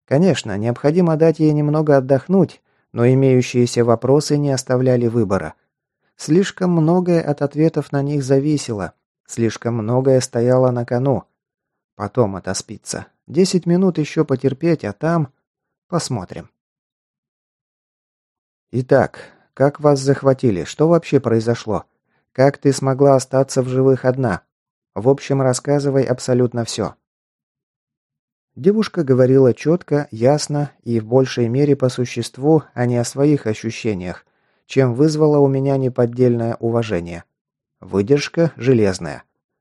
Конечно, необходимо дать ей немного отдохнуть, но имеющиеся вопросы не оставляли выбора. Слишком многое от ответов на них зависело, слишком многое стояло на кону. Потом отоспится. 10 минут еще потерпеть, а там... Посмотрим. Итак, как вас захватили? Что вообще произошло? Как ты смогла остаться в живых одна? В общем, рассказывай абсолютно все. Девушка говорила четко, ясно и в большей мере по существу, а не о своих ощущениях, чем вызвало у меня неподдельное уважение. Выдержка железная.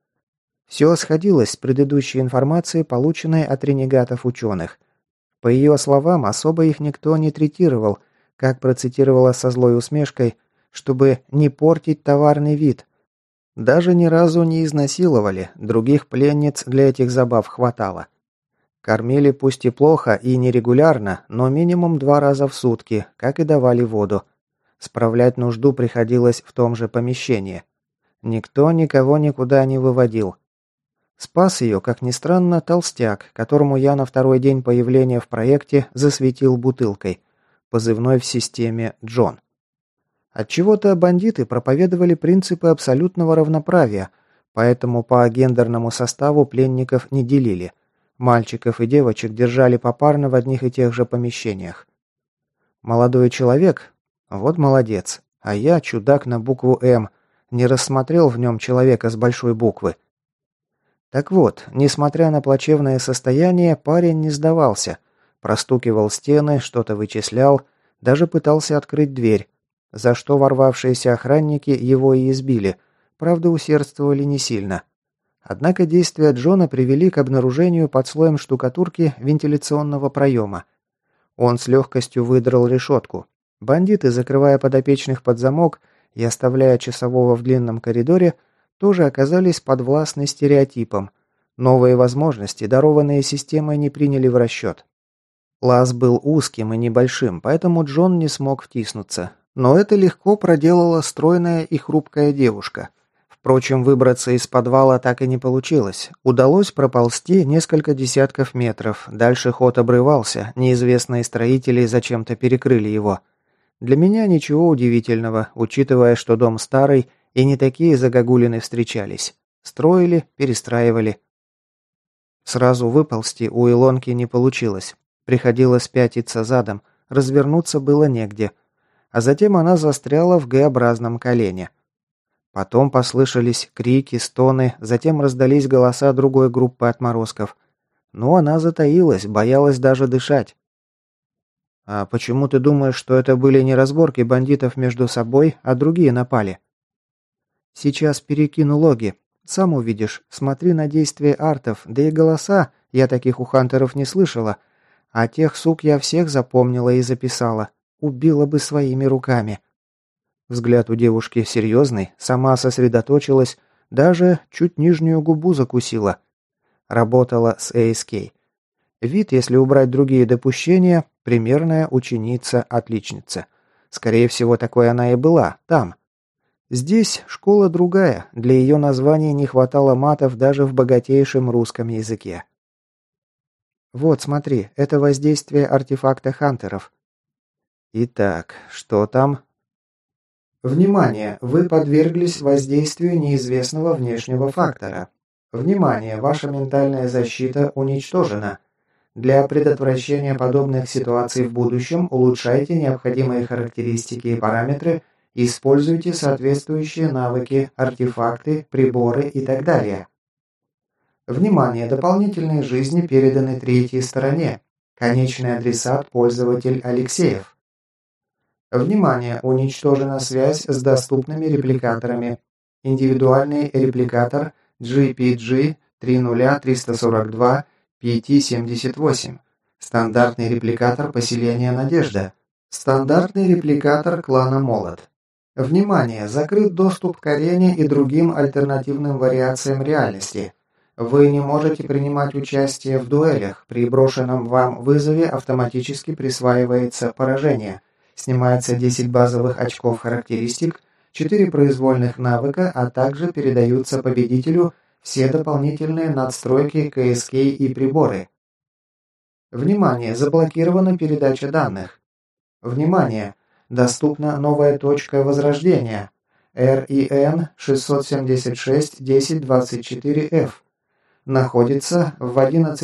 Все сходилось с предыдущей информацией, полученной от ренегатов-ученых. По ее словам, особо их никто не третировал, как процитировала со злой усмешкой, чтобы не портить товарный вид. Даже ни разу не изнасиловали, других пленниц для этих забав хватало. Кормили пусть и плохо и нерегулярно, но минимум 2 раза в сутки, как и давали воду. Справлять нужду приходилось в том же помещении. Никто никого никуда не выводил. Спас ее, как ни странно, толстяк, которому я на второй день появления в проекте засветил бутылкой, позывной в системе Джон. Отчего-то бандиты проповедовали принципы абсолютного равноправия, поэтому по гендерному составу пленников не делили. Мальчиков и девочек держали попарно в одних и тех же помещениях. Молодой человек? Вот молодец. А я, чудак на букву «М», не рассмотрел в нем человека с большой буквы. Так вот, несмотря на плачевное состояние, парень не сдавался. Простукивал стены, что-то вычислял, даже пытался открыть дверь, за что ворвавшиеся охранники его и избили, правда усердствовали не сильно. Однако действия Джона привели к обнаружению под слоем штукатурки вентиляционного проема. Он с легкостью выдрал решетку. Бандиты, закрывая подопечных под замок и оставляя часового в длинном коридоре, тоже оказались подвластны стереотипам. Новые возможности, дарованные системой, не приняли в расчет. Лаз был узким и небольшим, поэтому Джон не смог втиснуться. Но это легко проделала стройная и хрупкая девушка. Впрочем, выбраться из подвала так и не получилось. Удалось проползти несколько десятков метров. Дальше ход обрывался, неизвестные строители зачем-то перекрыли его. Для меня ничего удивительного, учитывая, что дом старый, и не такие загогулины встречались. Строили, перестраивали. Сразу выползти у Илонки не получилось. Приходилось пятиться задом, развернуться было негде. А затем она застряла в Г-образном колене. Потом послышались крики, стоны, затем раздались голоса другой группы отморозков. Но она затаилась, боялась даже дышать. «А почему ты думаешь, что это были не разборки бандитов между собой, а другие напали?» «Сейчас перекину логи. Сам увидишь. Смотри на действия артов, да и голоса. Я таких у хантеров не слышала. А тех сук я всех запомнила и записала. Убила бы своими руками». Взгляд у девушки серьезный, сама сосредоточилась, даже чуть нижнюю губу закусила. Работала с ASK. Вид, если убрать другие допущения, примерная ученица-отличница. Скорее всего, такой она и была, там. Здесь школа другая, для ее названия не хватало матов даже в богатейшем русском языке. Вот, смотри, это воздействие артефакта хантеров. Итак, что там? Внимание! Вы подверглись воздействию неизвестного внешнего фактора. Внимание! Ваша ментальная защита уничтожена. Для предотвращения подобных ситуаций в будущем улучшайте необходимые характеристики и параметры, используйте соответствующие навыки, артефакты, приборы и так далее. Внимание! Дополнительные жизни переданы третьей стороне. Конечный адресат – пользователь Алексеев. Внимание! Уничтожена связь с доступными репликаторами. Индивидуальный репликатор GPG 30342 PT78. Стандартный репликатор поселения Надежда. Стандартный репликатор клана Молот. Внимание! Закрыт доступ к арене и другим альтернативным вариациям реальности. Вы не можете принимать участие в дуэлях. При брошенном вам вызове автоматически присваивается поражение. Снимается 10 базовых очков характеристик, 4 произвольных навыка, а также передаются победителю все дополнительные надстройки КСК и приборы. Внимание, заблокирована передача данных. Внимание, доступна новая точка возрождения. REN 676-1024F. Находится в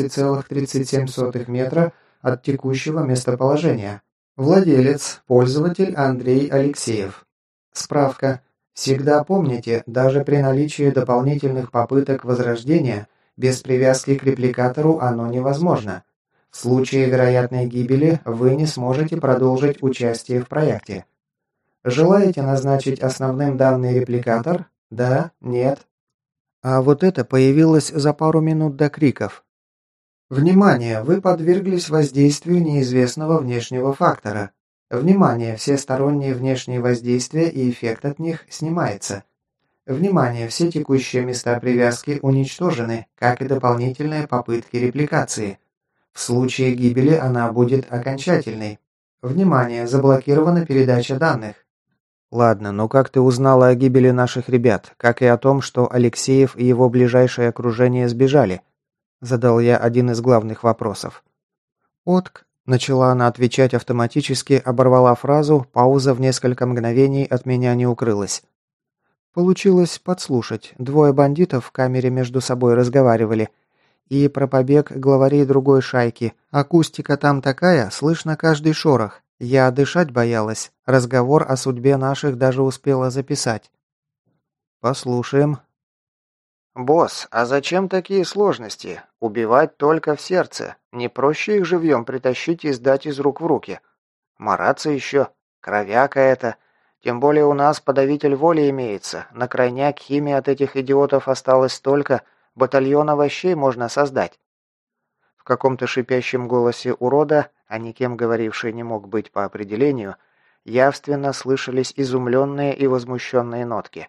11,37 метра от текущего местоположения. Владелец, пользователь Андрей Алексеев. Справка. Всегда помните, даже при наличии дополнительных попыток возрождения, без привязки к репликатору оно невозможно. В случае вероятной гибели вы не сможете продолжить участие в проекте. Желаете назначить основным данный репликатор? Да? Нет? А вот это появилось за пару минут до криков. Внимание! Вы подверглись воздействию неизвестного внешнего фактора. Внимание! Все сторонние внешние воздействия и эффект от них снимается. Внимание! Все текущие места привязки уничтожены, как и дополнительные попытки репликации. В случае гибели она будет окончательной. Внимание! Заблокирована передача данных. Ладно, но как ты узнала о гибели наших ребят, как и о том, что Алексеев и его ближайшее окружение сбежали? Задал я один из главных вопросов. «Отк», — начала она отвечать автоматически, оборвала фразу, пауза в несколько мгновений от меня не укрылась. Получилось подслушать. Двое бандитов в камере между собой разговаривали. И про побег главарей другой шайки. Акустика там такая, слышно каждый шорох. Я дышать боялась. Разговор о судьбе наших даже успела записать. Послушаем. «Босс, а зачем такие сложности? Убивать только в сердце. Не проще их живьем притащить и сдать из рук в руки? Мараться еще? Кровяка это. Тем более у нас подавитель воли имеется. На крайняк химии от этих идиотов осталось столько, батальон овощей можно создать». В каком-то шипящем голосе урода, а никем говоривший не мог быть по определению, явственно слышались изумленные и возмущенные нотки.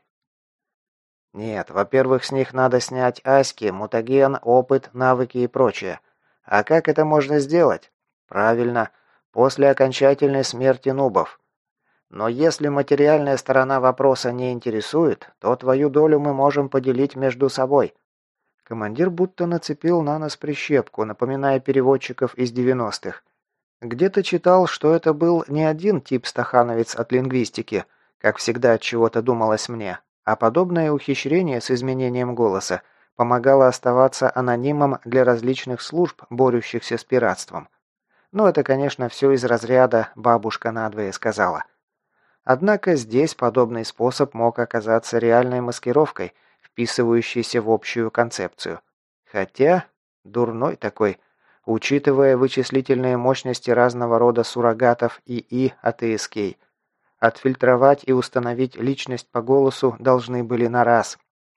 Нет, во-первых, с них надо снять аськи, мутаген, опыт, навыки и прочее. А как это можно сделать? Правильно, после окончательной смерти нубов. Но если материальная сторона вопроса не интересует, то твою долю мы можем поделить между собой. Командир будто нацепил на нас прищепку, напоминая переводчиков из 90-х. Где-то читал, что это был не один тип-стахановец от лингвистики, как всегда от чего-то думалось мне, а подобное ухищрение с изменением голоса помогало оставаться анонимом для различных служб, борющихся с пиратством. Но это, конечно, все из разряда «бабушка надвое сказала». Однако здесь подобный способ мог оказаться реальной маскировкой, вписывающейся в общую концепцию. Хотя, дурной такой, учитывая вычислительные мощности разного рода суррогатов ИИ от АСК. Отфильтровать и установить личность по голосу должны были на раз.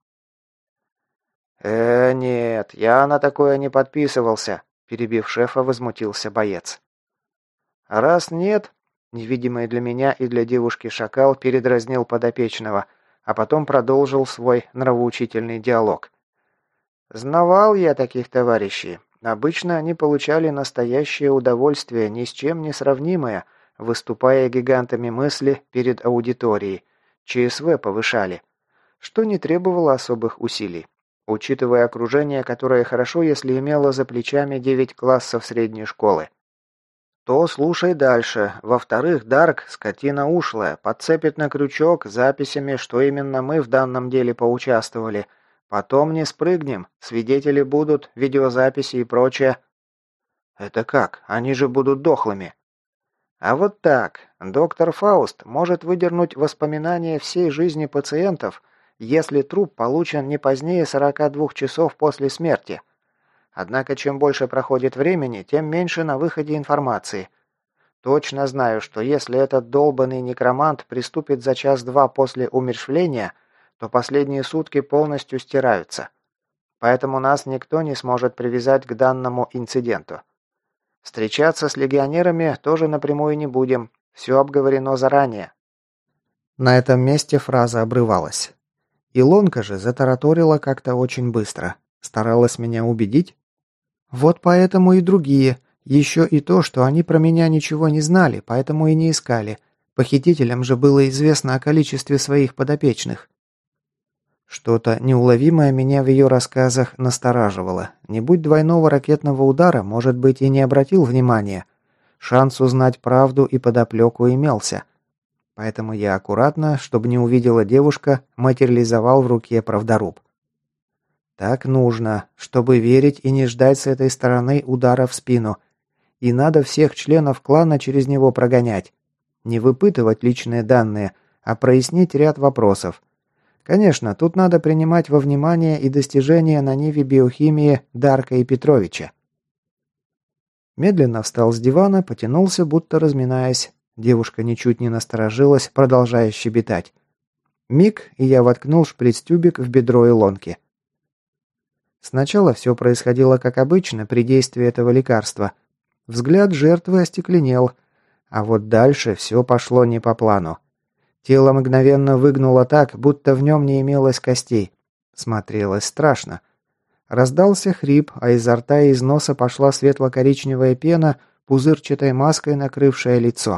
Нет, я на такое не подписывался», – перебив шефа, возмутился боец. «Раз нет», – невидимый для меня и для девушки шакал передразнил подопечного, а потом продолжил свой нравоучительный диалог. «Знавал я таких товарищей. Обычно они получали настоящее удовольствие, ни с чем не сравнимое, выступая гигантами мысли перед аудиторией. ЧСВ повышали, что не требовало особых усилий. Учитывая окружение, которое хорошо, если имело за плечами 9 классов средней школы. То слушай дальше. Во-вторых, Дарк, скотина ушлая, подцепит на крючок записями, что именно мы в данном деле поучаствовали. Потом не спрыгнем, свидетели будут, видеозаписи и прочее. Это как? Они же будут дохлыми. А вот так. Доктор Фауст может выдернуть воспоминания всей жизни пациентов, если труп получен не позднее 42 часов после смерти. Однако чем больше проходит времени, тем меньше на выходе информации. Точно знаю, что если этот долбанный некромант приступит за час-два после умерщвления, то последние сутки полностью стираются. Поэтому нас никто не сможет привязать к данному инциденту. Встречаться с легионерами тоже напрямую не будем. Все обговорено заранее». На этом месте фраза обрывалась. Илонка же затараторила как-то очень быстро. Старалась меня убедить? Вот поэтому и другие. Еще и то, что они про меня ничего не знали, поэтому и не искали. Похитителям же было известно о количестве своих подопечных. Что-то неуловимое меня в ее рассказах настораживало. Не будь двойного ракетного удара, может быть, и не обратил внимания. Шанс узнать правду и подоплеку имелся. Поэтому я аккуратно, чтобы не увидела девушка, материализовал в руке правдоруб. Так нужно, чтобы верить и не ждать с этой стороны удара в спину. И надо всех членов клана через него прогонять. Не выпытывать личные данные, а прояснить ряд вопросов. Конечно, тут надо принимать во внимание и достижения на ниве биохимии Дарка и Петровича. Медленно встал с дивана, потянулся, будто разминаясь. Девушка ничуть не насторожилась, продолжая щебетать. Миг, и я воткнул шприц-тюбик в бедро Илонки. Сначала все происходило как обычно при действии этого лекарства. Взгляд жертвы остекленел, а вот дальше все пошло не по плану. Тело мгновенно выгнуло так, будто в нем не имелось костей. Смотрелось страшно. Раздался хрип, а изо рта и из носа пошла светло-коричневая пена, пузырчатой маской накрывшая лицо.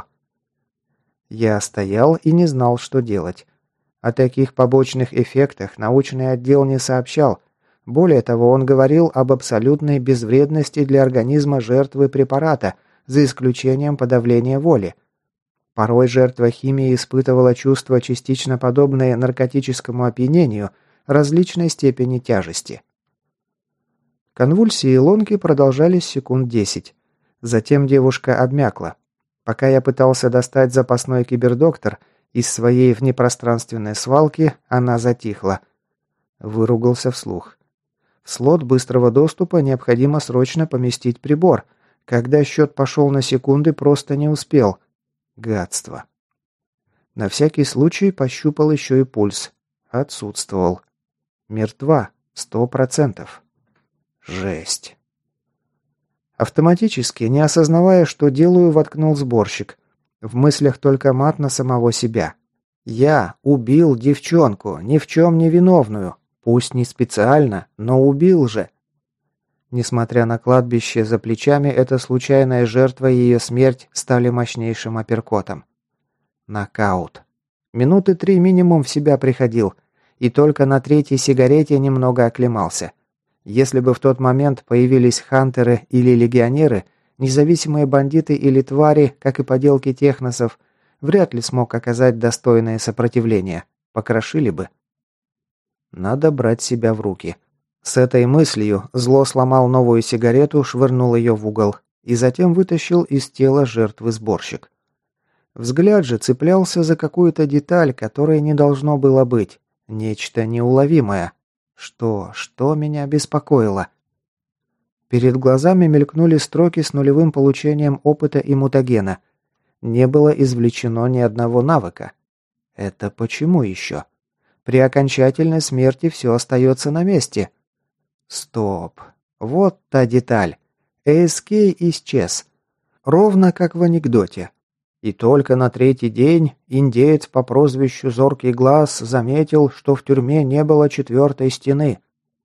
Я стоял и не знал, что делать. О таких побочных эффектах научный отдел не сообщал. Более того, он говорил об абсолютной безвредности для организма жертвы препарата, за исключением подавления воли. Порой жертва химии испытывала чувства, частично подобные наркотическому опьянению, различной степени тяжести. Конвульсии Илонки продолжались секунд 10. Затем девушка обмякла. Пока я пытался достать запасной кибердоктор, из своей внепространственной свалки она затихла. Выругался вслух. В слот быстрого доступа необходимо срочно поместить прибор. Когда счет пошел на секунды, просто не успел. Гадство. На всякий случай пощупал еще и пульс. Отсутствовал. Мертва. 100%. Жесть. Автоматически, не осознавая, что делаю, воткнул сборщик. В мыслях только мат на самого себя. Я убил девчонку, ни в чем не виновную. Пусть не специально, но убил же. Несмотря на кладбище за плечами, эта случайная жертва и ее смерть стали мощнейшим апперкотом. Нокаут. Минуты 3 минимум в себя приходил. И только на третьей сигарете немного оклемался. Если бы в тот момент появились хантеры или легионеры, независимые бандиты или твари, как и поделки техносов, вряд ли смог оказать достойное сопротивление. Покрошили бы. Надо брать себя в руки. С этой мыслью зло сломал новую сигарету, швырнул ее в угол и затем вытащил из тела жертвы сборщик. Взгляд же цеплялся за какую-то деталь, которой не должно было быть. Нечто неуловимое. Что меня беспокоило? Перед глазами мелькнули строки с нулевым получением опыта и мутагена. Не было извлечено ни одного навыка. Это почему еще? При окончательной смерти все остается на месте. Стоп. Вот та деталь. АСК исчез. Ровно как в анекдоте. И только на третий день индеец по прозвищу Зоркий Глаз заметил, что в тюрьме не было четвертой стены.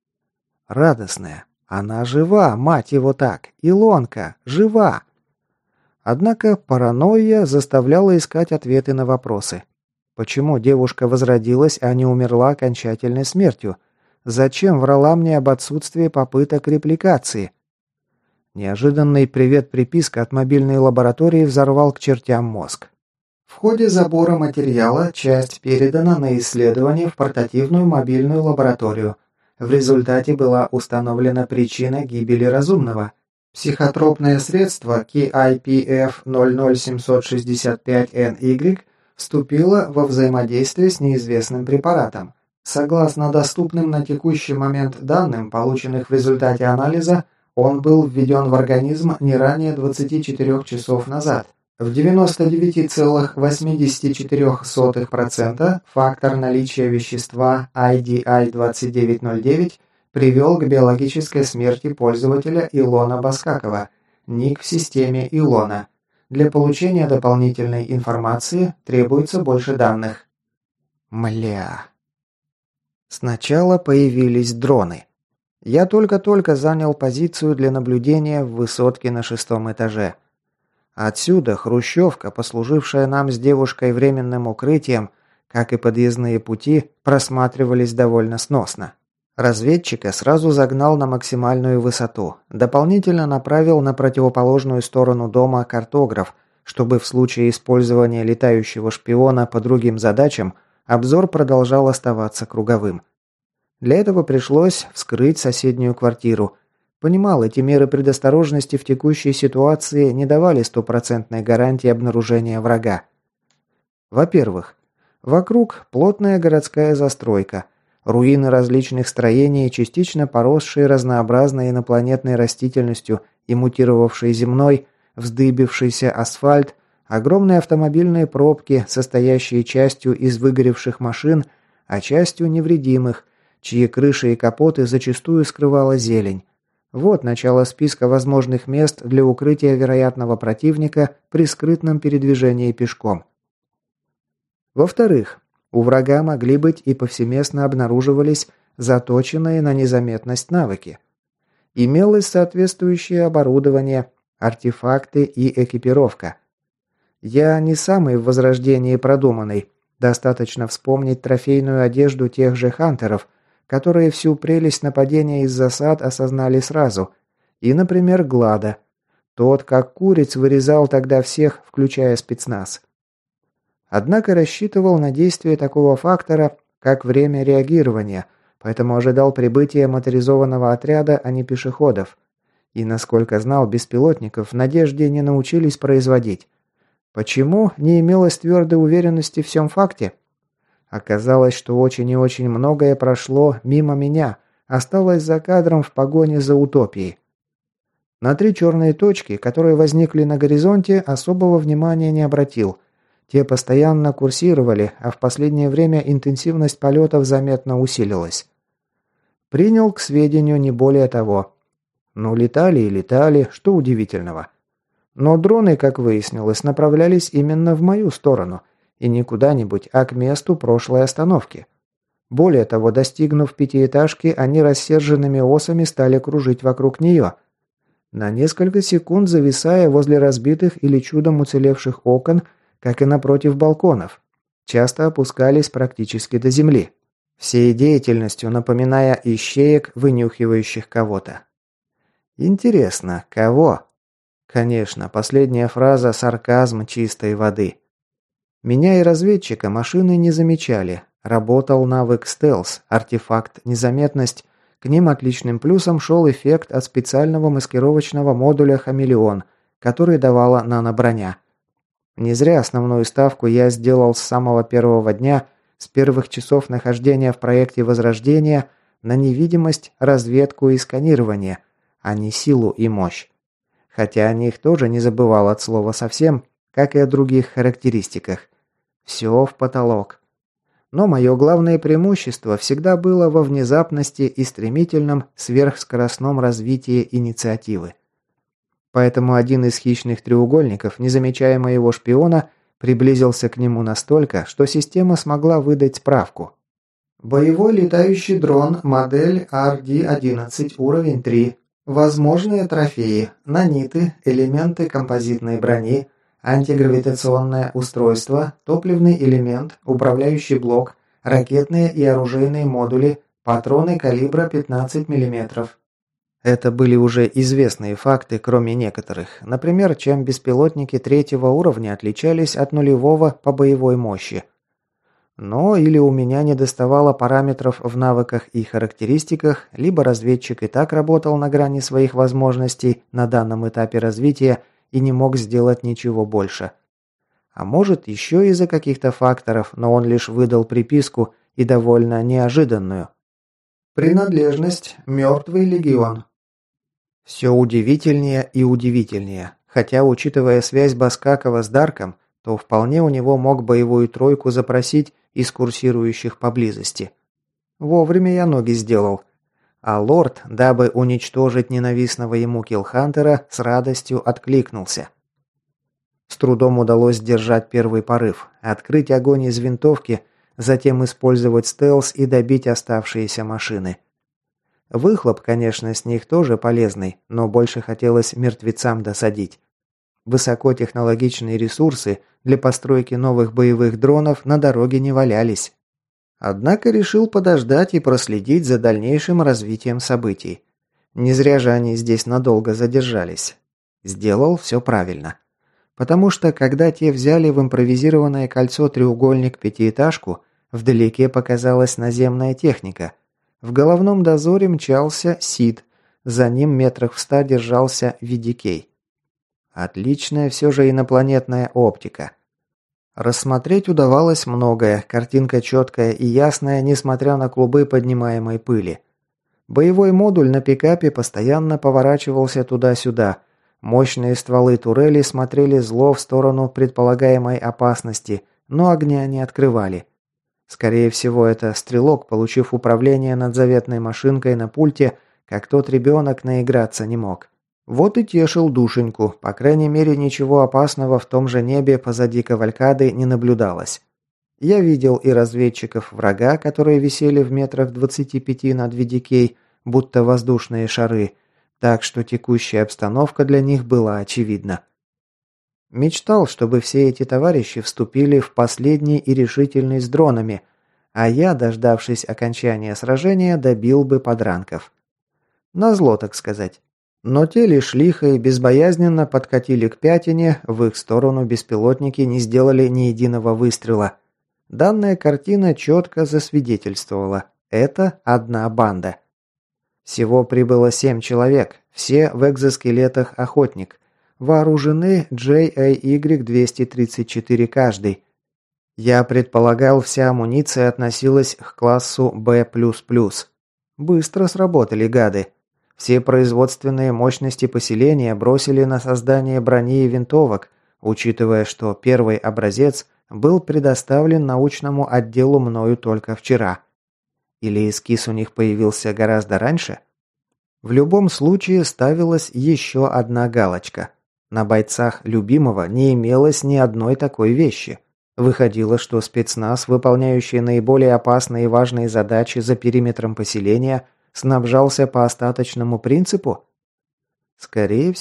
Радостная. Она жива, мать его так. Илонка. Жива. Однако паранойя заставляла искать ответы на вопросы. Почему девушка возродилась, а не умерла окончательной смертью? Зачем врала мне об отсутствии попыток репликации? Неожиданный привет-приписка от мобильной лаборатории взорвал к чертям мозг. В ходе забора материала часть передана на исследование в портативную мобильную лабораторию. В результате была установлена причина гибели разумного. Психотропное средство KIPF-00765NY вступило во взаимодействие с неизвестным препаратом. Согласно доступным на текущий момент данным, полученных в результате анализа, он был введен в организм не ранее 24 часов назад. В 99,84% фактор наличия вещества IDI-2909 привел к биологической смерти пользователя Илона Баскакова, ник в системе Илона. Для получения дополнительной информации требуется больше данных. Мля. Сначала появились дроны. Я только-только занял позицию для наблюдения в высотке на 6-м этаже. Отсюда хрущевка, послужившая нам с девушкой временным укрытием, как и подъездные пути, просматривались довольно сносно. Разведчика сразу загнал на максимальную высоту, дополнительно направил на противоположную сторону дома картограф, чтобы в случае использования летающего шпиона по другим задачам обзор продолжал оставаться круговым. Для этого пришлось вскрыть соседнюю квартиру. Понимал, эти меры предосторожности в текущей ситуации не давали стопроцентной гарантии обнаружения врага. Во-первых, вокруг плотная городская застройка, руины различных строений, частично поросшие разнообразной инопланетной растительностью и мутировавшей земной, вздыбившийся асфальт, огромные автомобильные пробки, состоящие частью из выгоревших машин, а частью невредимых, чьи крыши и капоты зачастую скрывала зелень. Вот начало списка возможных мест для укрытия вероятного противника при скрытном передвижении пешком. Во-вторых, у врага могли быть и повсеместно обнаруживались заточенные на незаметность навыки. Имелось соответствующее оборудование, артефакты и экипировка. Я не самый в возрождении продуманный, достаточно вспомнить трофейную одежду тех же хантеров, которые всю прелесть нападения из засад осознали сразу, и, например, Глада. Тот, как куриц, вырезал тогда всех, включая спецназ. Однако рассчитывал на действие такого фактора, как время реагирования, поэтому ожидал прибытия моторизованного отряда, а не пешеходов. И, насколько знал, беспилотников в «Надежде» не научились производить. Почему не имелось твердой уверенности в всем факте? Оказалось, что очень и очень многое прошло мимо меня, осталось за кадром в погоне за утопией. На 3 черные точки, которые возникли на горизонте, особого внимания не обратил. Те постоянно курсировали, а в последнее время интенсивность полетов заметно усилилась. Принял к сведению не более того. Ну, летали и летали, что удивительного. Но дроны, как выяснилось, направлялись именно в мою сторону, и не куда-нибудь, а к месту прошлой остановки. Более того, достигнув 5-этажки, они рассерженными осами стали кружить вокруг нее, на несколько секунд зависая возле разбитых или чудом уцелевших окон, как и напротив балконов. Часто опускались практически до земли, всей деятельностью напоминая ищеек, вынюхивающих кого-то. Интересно, кого? Конечно, последняя фраза – сарказм чистой воды. Меня и разведчика машины не замечали. Работал навык стелс, артефакт незаметность. К ним отличным плюсом шел эффект от специального маскировочного модуля «Хамелеон», который давала наноброня. Не зря основную ставку я сделал с самого первого дня, с первых часов нахождения в проекте Возрождения, на невидимость, разведку и сканирование, а не силу и мощь. Хотя о них тоже не забывал от слова совсем, как и о других характеристиках. Все в потолок. Но мое главное преимущество всегда было во внезапности и стремительном сверхскоростном развитии инициативы. Поэтому один из хищных треугольников, не замечая моего шпиона, приблизился к нему настолько, что система смогла выдать справку. Боевой летающий дрон, модель RD-11, уровень 3. Возможные трофеи, наниты, элементы композитной брони, антигравитационное устройство, топливный элемент, управляющий блок, ракетные и оружейные модули, патроны калибра 15 мм. Это были уже известные факты, кроме некоторых. Например, чем беспилотники 3-го уровня отличались от нулевого по боевой мощи. Но или у меня недоставало параметров в навыках и характеристиках, либо разведчик и так работал на грани своих возможностей на данном этапе развития и не мог сделать ничего больше. А может, еще из-за каких-то факторов, но он лишь выдал приписку и довольно неожиданную. Принадлежность «Мертвый легион». Все удивительнее и удивительнее. Хотя, учитывая связь Баскакова с Дарком, то вполне у него мог боевую тройку запросить из курсирующих поблизости. Вовремя я ноги сделал. А лорд, дабы уничтожить ненавистного ему киллхантера, с радостью откликнулся. С трудом удалось сдержать первый порыв, открыть огонь из винтовки, затем использовать стелс и добить оставшиеся машины. Выхлоп, конечно, с них тоже полезный, но больше хотелось мертвецам досадить. Высокотехнологичные ресурсы для постройки новых боевых дронов на дороге не валялись. Однако решил подождать и проследить за дальнейшим развитием событий. Не зря же они здесь надолго задержались. Сделал все правильно. Потому что, когда те взяли в импровизированное кольцо треугольник пятиэтажку, вдалеке показалась наземная техника. В головном дозоре мчался Сид, за ним метрах в 100 держался Видикей. Отличная все же инопланетная оптика. Рассмотреть удавалось многое, картинка четкая и ясная, несмотря на клубы поднимаемой пыли. Боевой модуль на пикапе постоянно поворачивался туда-сюда. Мощные стволы турели смотрели зло в сторону предполагаемой опасности, но огня не открывали. Скорее всего, это стрелок, получив управление над заветной машинкой на пульте, как тот ребенок, наиграться не мог. Вот и тешил душеньку, по крайней мере, ничего опасного в том же небе позади кавалькады не наблюдалось. Я видел и разведчиков врага, которые висели в метрах 25 над Видикей, будто воздушные шары, так что текущая обстановка для них была очевидна. Мечтал, чтобы все эти товарищи вступили в последний и решительный с дронами, а я, дождавшись окончания сражения, добил бы подранков. Назло, так сказать. Но те лишь лихо и безбоязненно подкатили к пятине, в их сторону беспилотники не сделали ни единого выстрела. Данная картина четко засвидетельствовала – это одна банда. Всего прибыло 7 человек, все в экзоскелетах «Охотник». Вооружены JAY-234 каждый. Я предполагал, вся амуниция относилась к классу Б++. Быстро сработали гады. Все производственные мощности поселения бросили на создание брони и винтовок, учитывая, что первый образец был предоставлен научному отделу мною только вчера. Или эскиз у них появился гораздо раньше? В любом случае ставилась еще одна галочка. На бойцах любимого не имелось ни одной такой вещи. Выходило, что спецназ, выполняющий наиболее опасные и важные задачи за периметром поселения, снабжался по остаточному принципу? Скорее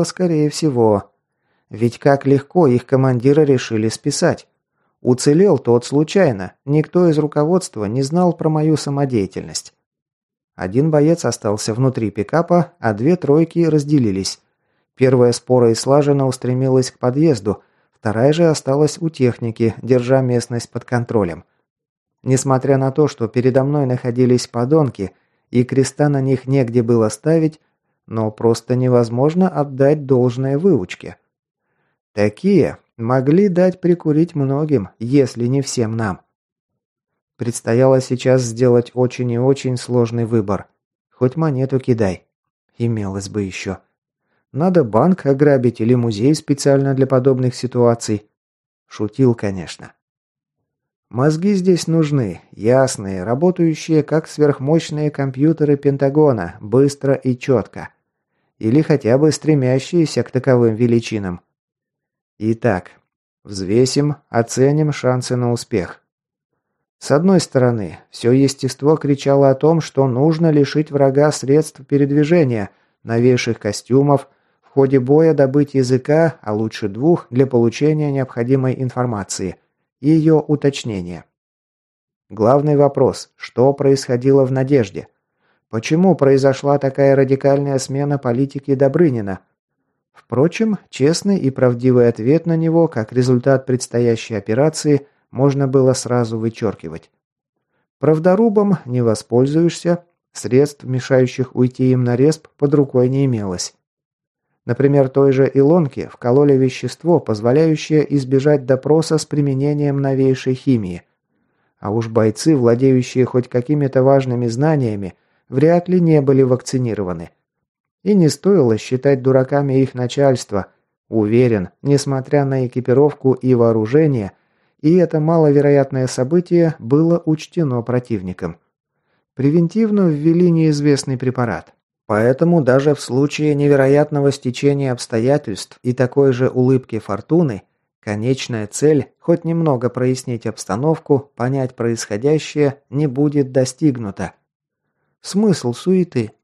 всего. Ведь как легко их командира решили списать. Уцелел тот случайно, никто из руководства не знал про мою самодеятельность. Один боец остался внутри пикапа, а 2 тройки разделились. Первая спора и слаженно устремилась к подъезду, вторая же осталась у техники, держа местность под контролем. Несмотря на то, что передо мной находились подонки, и креста на них негде было ставить, но просто невозможно отдать должное выучке. Такие могли дать прикурить многим, если не всем нам. Предстояло сейчас сделать очень и очень сложный выбор. Хоть монету кидай. Имелось бы еще. Надо банк ограбить или музей специально для подобных ситуаций. Шутил, конечно. Мозги здесь нужны, ясные, работающие как сверхмощные компьютеры Пентагона, быстро и четко. Или хотя бы стремящиеся к таковым величинам. Итак, взвесим, оценим шансы на успех. С одной стороны, все естество кричало о том, что нужно лишить врага средств передвижения, новейших костюмов, в ходе боя добыть языка, а лучше 2, для получения необходимой информации, и ее уточнения. Главный вопрос – что происходило в «Надежде»? Почему произошла такая радикальная смена политики Добрынина? Впрочем, честный и правдивый ответ на него, как результат предстоящей операции, можно было сразу вычеркивать. Правдорубом не воспользуешься, средств, мешающих уйти им на респ, под рукой не имелось. Например, той же Илонке вкололи вещество, позволяющее избежать допроса с применением новейшей химии. А уж бойцы, владеющие хоть какими-то важными знаниями, вряд ли не были вакцинированы. И не стоило считать дураками их начальство. Уверен, несмотря на экипировку и вооружение, и это маловероятное событие было учтено противником. Превентивно ввели неизвестный препарат. Поэтому даже в случае невероятного стечения обстоятельств и такой же улыбки фортуны, конечная цель, хоть немного прояснить обстановку, понять происходящее, не будет достигнута. Смысл суеты?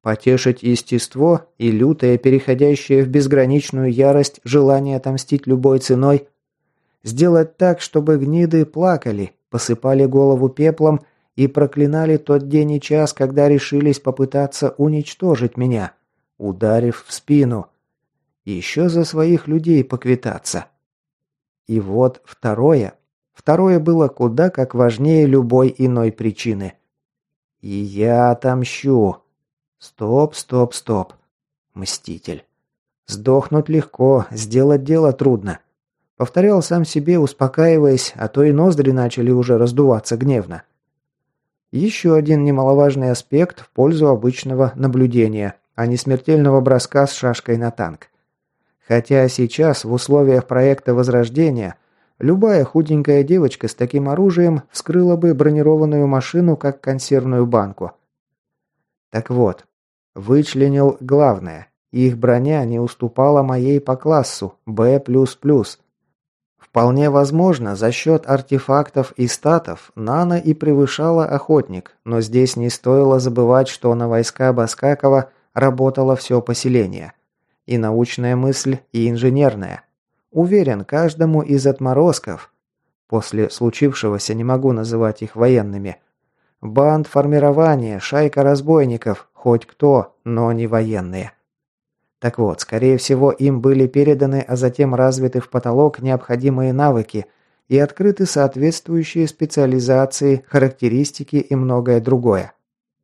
Потешить естество и лютое, переходящее в безграничную ярость желание отомстить любой ценой. Сделать так, чтобы гниды плакали, посыпали голову пеплом и проклинали тот день и час, когда решились попытаться уничтожить меня, ударив в спину. Еще за своих людей поквитаться. И вот второе. Второе было куда как важнее любой иной причины. И я отомщу. Стоп, стоп, стоп. Мститель. Сдохнуть легко, сделать дело трудно. Повторял сам себе, успокаиваясь, а то и ноздри начали уже раздуваться гневно. Еще один немаловажный аспект в пользу обычного наблюдения, а не смертельного броска с шашкой на танк. Хотя сейчас, в условиях проекта Возрождения, любая худенькая девочка с таким оружием вскрыла бы бронированную машину, как консервную банку. Так вот, вычленил главное. Их броня не уступала моей по классу Б++. Вполне возможно, за счет артефактов и статов Нана и превышала охотник, но здесь не стоило забывать, что на войска Баскакова работало все поселение. И научная мысль, и инженерная. Уверен, каждому из отморозков, после случившегося не могу называть их военными, банд формирования, шайка разбойников, хоть кто, но не военные. Так вот, скорее всего, им были переданы, а затем развиты в потолок необходимые навыки и открыты соответствующие специализации, характеристики и многое другое.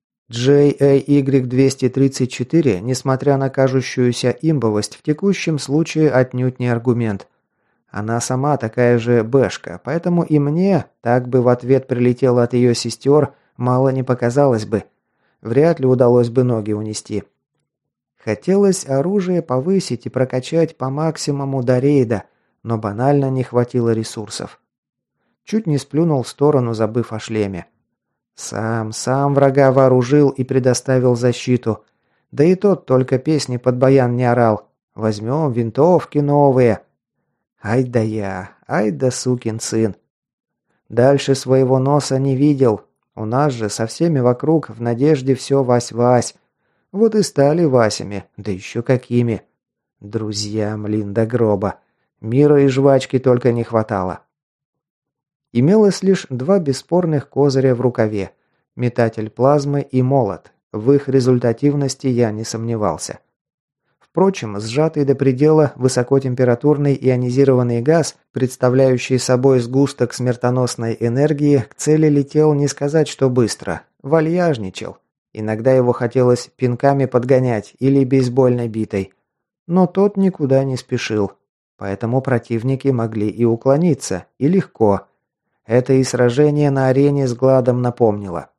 JAY-234, несмотря на кажущуюся имбовость, в текущем случае отнюдь не аргумент. Она сама такая же бэшка, поэтому и мне, так бы в ответ прилетело от ее сестер, мало не показалось бы. Вряд ли удалось бы ноги унести. Хотелось оружие повысить и прокачать по максимуму до рейда, но банально не хватило ресурсов. Чуть не сплюнул в сторону, забыв о шлеме. Сам врага вооружил и предоставил защиту. Да и тот только песни под баян не орал. Возьмем винтовки новые. Ай да я, ай да сукин сын. Дальше своего носа не видел. У нас же со всеми вокруг в надежде все Вась-Вась. Вот и стали Васями, да еще какими. Друзья, млин до гроба. Мира и жвачки только не хватало. Имелось лишь два бесспорных козыря в рукаве. Метатель плазмы и молот. В их результативности я не сомневался. Впрочем, сжатый до предела высокотемпературный ионизированный газ, представляющий собой сгусток смертоносной энергии, к цели летел не сказать, что быстро. Вальяжничал. Иногда его хотелось пинками подгонять или бейсбольной битой. Но тот никуда не спешил. Поэтому противники могли и уклониться, и легко. Это и сражение на арене с Гладом напомнило.